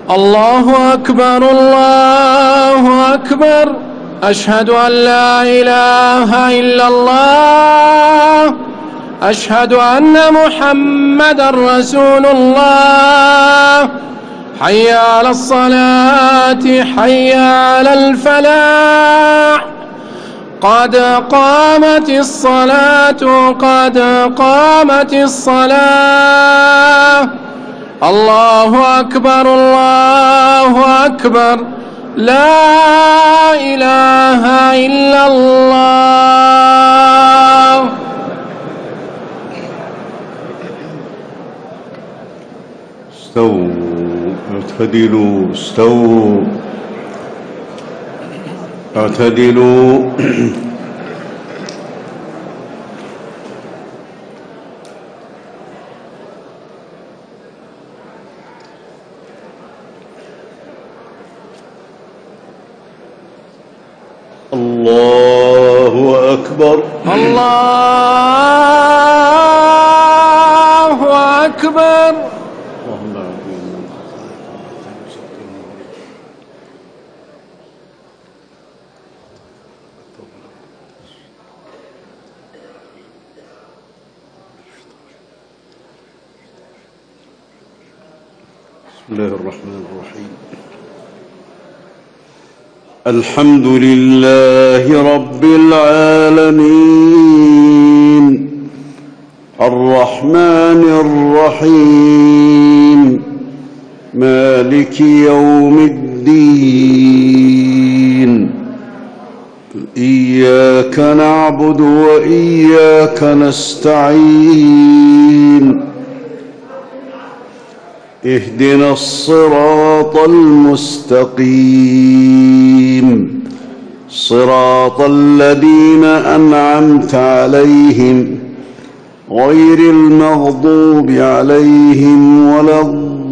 الله أكبر الله أكبر. أشهد أن لا إله إلا الله. أشهد أن محمدًا رسول الله. حي على الصلاة حي على الفلاح. قد قامت الصلاة قد قامت الصلاة. الله أكبر الله أكبر. لا إله إلا الله. استووا اعتدلوا استووا اعتدلوا. الله أكبر الله أكبر. بسم الله الرحمن الرحيم. الحمد لله رب العالمين الرحمن الرحيم مالك يوم الدين. إياك نعبد وإياك نستعين. اهدنا الصراط المستقيم صراط الذين أنعمت عليهم غير المغضوب عليهم ولا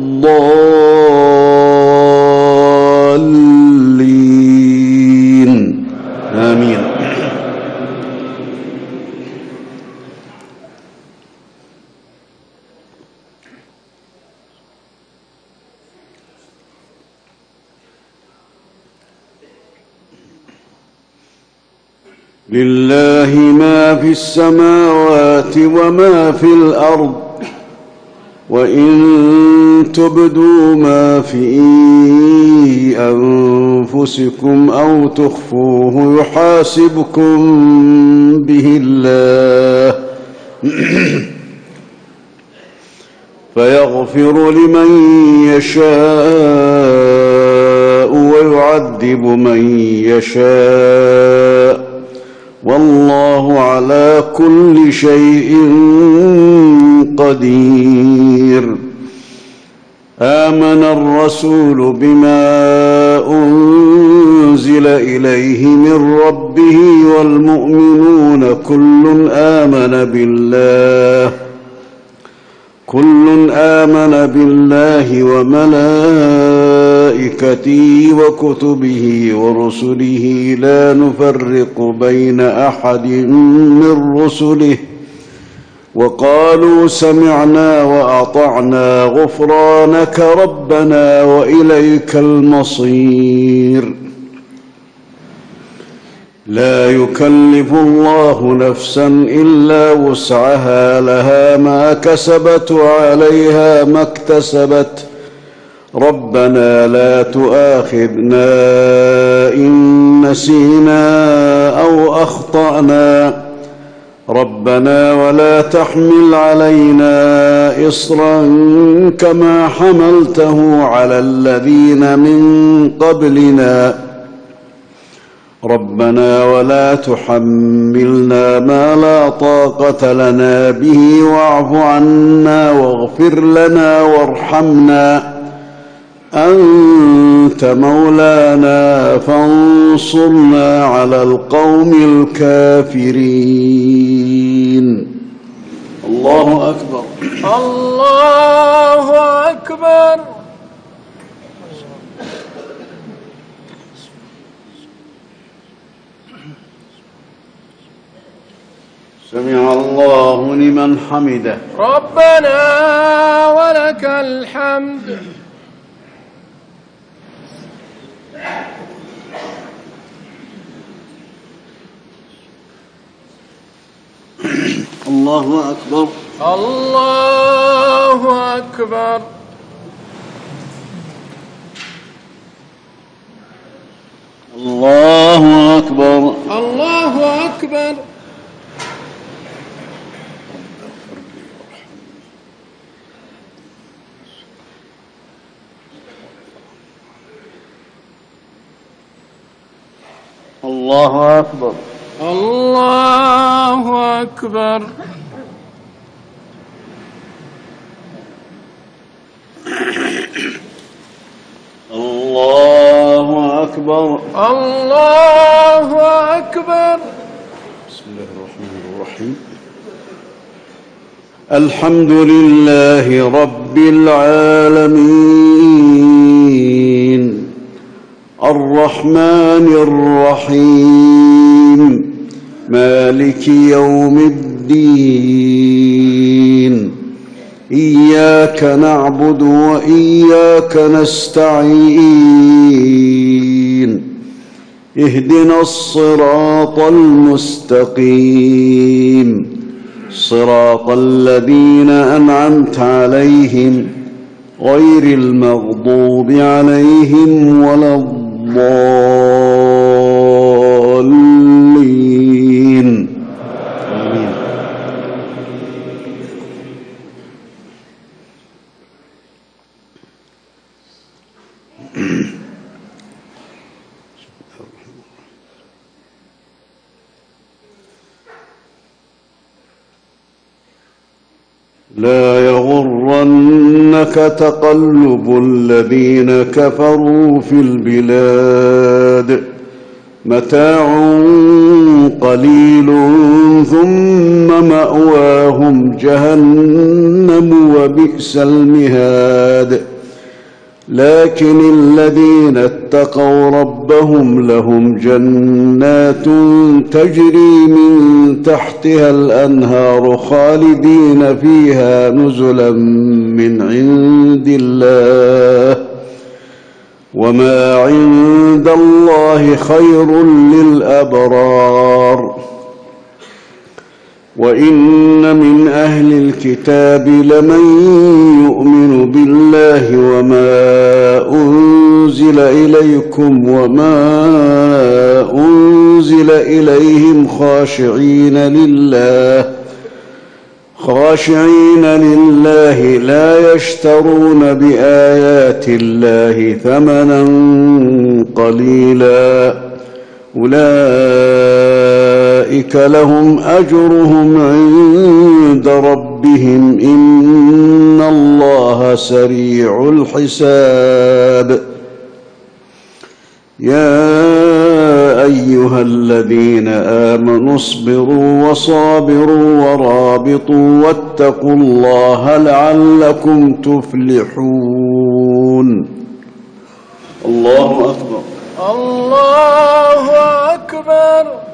الضالين. آمين. لله ما في السماوات وما في الأرض وإن تبدوا ما في أنفسكم أو تخفوه يحاسبكم به الله فيغفر لمن يشاء ويعذب من يشاء والله على كل شيء قدير. آمن الرسول بما أنزل إليه من ربه والمؤمنون كل آمن بالله وملائكته وكتبه ورسله لا نفرق بين أحد من رسله وقالوا سمعنا وأطعنا غفرانك ربنا وإليك المصير. لا يكلف الله نفسا إلا وسعها لها ما كسبت وعليها ما اكتسبت. ربنا لا تؤاخذنا إن نسينا أو أخطأنا ربنا ولا تحمل علينا إصرا كما حملته على الذين من قبلنا ربنا ولا تحملنا ما لا طاقة لنا به واعف عنا واغفر لنا وارحمنا أنت مولانا فانصرنا على القوم الكافرين. الله أكبر الله أكبر. سمع الله لمن حمده. ربنا ولك الحمد. الله أكبر. الله أكبر. الله أكبر. الله أكبر. الله أكبر. الله أكبر. الله أكبر. الله أكبر. بسم الله الرحمن الرحيم. الحمد لله رب العالمين الرحمن الرحيم مالك يوم الدين إياك نعبد وإياك نستعين اهدنا الصراط المستقيم صراط الذين أنعمت عليهم غير المغضوب عليهم ولا الضالين. آمين. لا يغرنك تقلب الذين كفروا في البلاد متاع قليل ثم مأواهم جهنم وبئس المهاد. لكن الذين اتقوا ربهم لهم جنات تجري من تحتها الأنهار خالدين فيها نزلا من عند الله وما عند الله خير للأبرار. وإن من أهل الكتاب لمن يؤمن بالله وما أنزل إليكم وما أنزل إليهم خاشعين لله لا يشترون بآيات الله ثمنا قليلا أولئك لهم أجرهم عند ربهم إن الله سريع الحساب. يا أيها الذين آمنوا اصبروا وصابروا ورابطوا واتقوا الله لعلكم تفلحون. الله أكبر. الله أكبر.